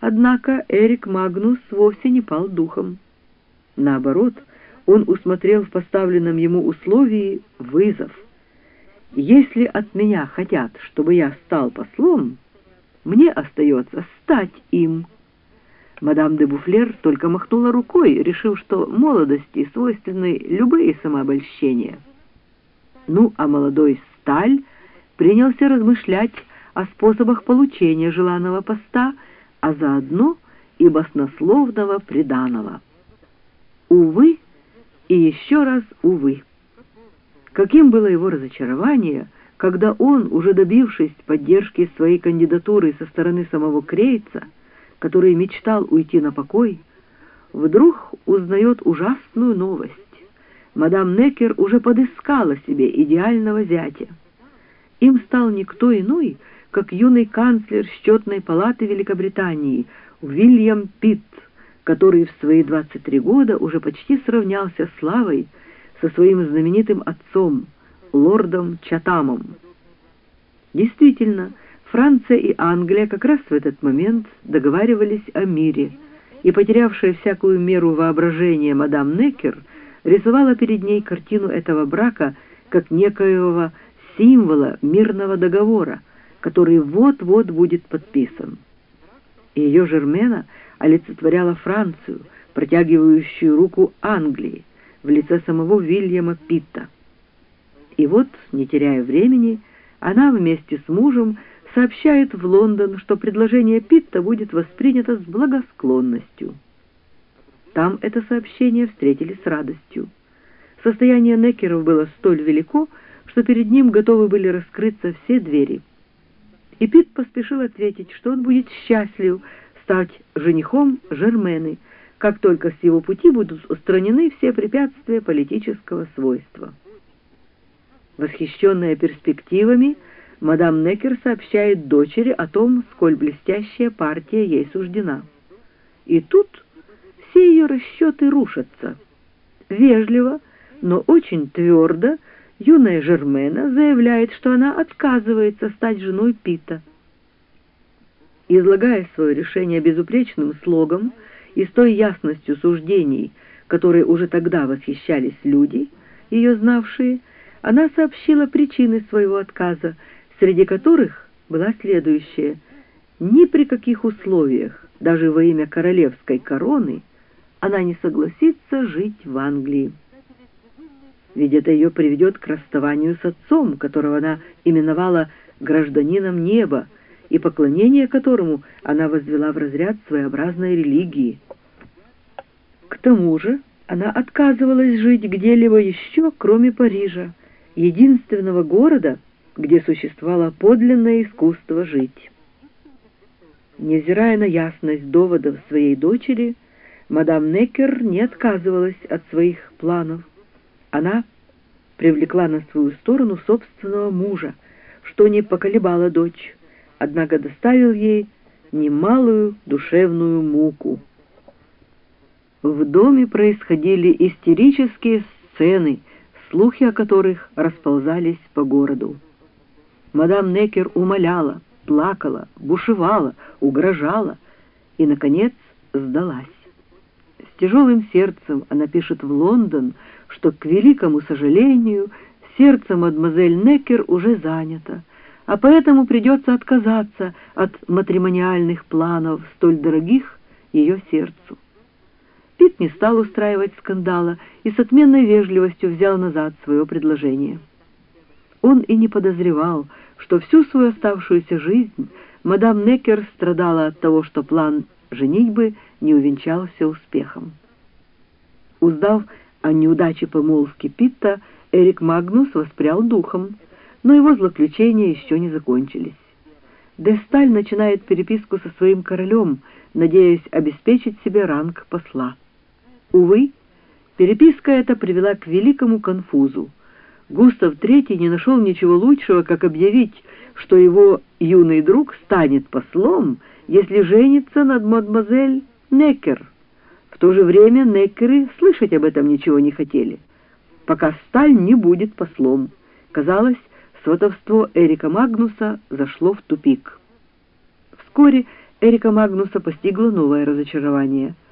однако, Эрик Магнус вовсе не пал духом. Наоборот, он усмотрел в поставленном ему условии вызов. «Если от меня хотят, чтобы я стал послом, мне остается стать им». Мадам де Буфлер только махнула рукой, решив, что молодости свойственны любые самообольщения. Ну, а молодой Сталь принялся размышлять о способах получения желанного поста, а заодно и баснословного приданого. Увы и еще раз увы. Каким было его разочарование, когда он, уже добившись поддержки своей кандидатуры со стороны самого Крейца, который мечтал уйти на покой, вдруг узнает ужасную новость. Мадам Неккер уже подыскала себе идеального зятя. Им стал никто иной, как юный канцлер счетной палаты Великобритании Уильям Питт, который в свои 23 года уже почти сравнялся славой со своим знаменитым отцом, лордом Чатамом. Действительно, Франция и Англия как раз в этот момент договаривались о мире, и потерявшая всякую меру воображения мадам Неккер рисовала перед ней картину этого брака как некоего символа мирного договора, который вот-вот будет подписан. Ее Жермена олицетворяла Францию, протягивающую руку Англии, в лице самого Уильяма Питта. И вот, не теряя времени, она вместе с мужем сообщает в Лондон, что предложение Питта будет воспринято с благосклонностью. Там это сообщение встретили с радостью. Состояние Неккеров было столь велико, что перед ним готовы были раскрыться все двери. И Питт поспешил ответить, что он будет счастлив стать женихом Жермены, как только с его пути будут устранены все препятствия политического свойства. Восхищенная перспективами, мадам Неккер сообщает дочери о том, сколь блестящая партия ей суждена. И тут все ее расчеты рушатся. Вежливо, но очень твердо юная Жермена заявляет, что она отказывается стать женой Питта. Излагая свое решение безупречным слогом и с той ясностью суждений, которой уже тогда восхищались люди, ее знавшие, она сообщила причины своего отказа, среди которых была следующая: ни при каких условиях, даже во имя королевской короны, она не согласится жить в Англии. Ведь это ее приведет к расставанию с отцом, которого она именовала гражданином неба, и поклонение которому она возвела в разряд своеобразной религии. К тому же она отказывалась жить где-либо еще, кроме Парижа, единственного города, где существовало подлинное искусство жить. Невзирая на ясность доводов своей дочери, мадам Неккер не отказывалась от своих планов. Она привлекла на свою сторону собственного мужа, что не поколебало дочь, однако доставил ей немалую душевную муку. В доме происходили истерические сцены, слухи о которых расползались по городу. Мадам Неккер умоляла, плакала, бушевала, угрожала и, наконец, сдалась. С тяжелым сердцем она пишет в Лондон, что, к великому сожалению, сердце мадемуазель Неккер уже занято, а поэтому придется отказаться от матримониальных планов, столь дорогих ее сердцу. Питт не стал устраивать скандала и с отменной вежливостью взял назад свое предложение. Он и не подозревал, что всю свою оставшуюся жизнь мадам Неккер страдала от того, что план женитьбы не увенчался успехом. Узнав о неудаче помолвки Питта, Эрик Магнус воспрял духом, но его злоключения еще не закончились. Де Сталь начинает переписку со своим королем, надеясь обеспечить себе ранг посла. Увы, переписка эта привела к великому конфузу. Густав III не нашел ничего лучшего, как объявить, что его юный друг станет послом, если женится над мадемуазель Неккер. В то же время Неккеры слышать об этом ничего не хотели. Пока Сталь не будет послом. Казалось, сватовство Эрика Магнуса зашло в тупик. Вскоре Эрика Магнуса постигло новое разочарование —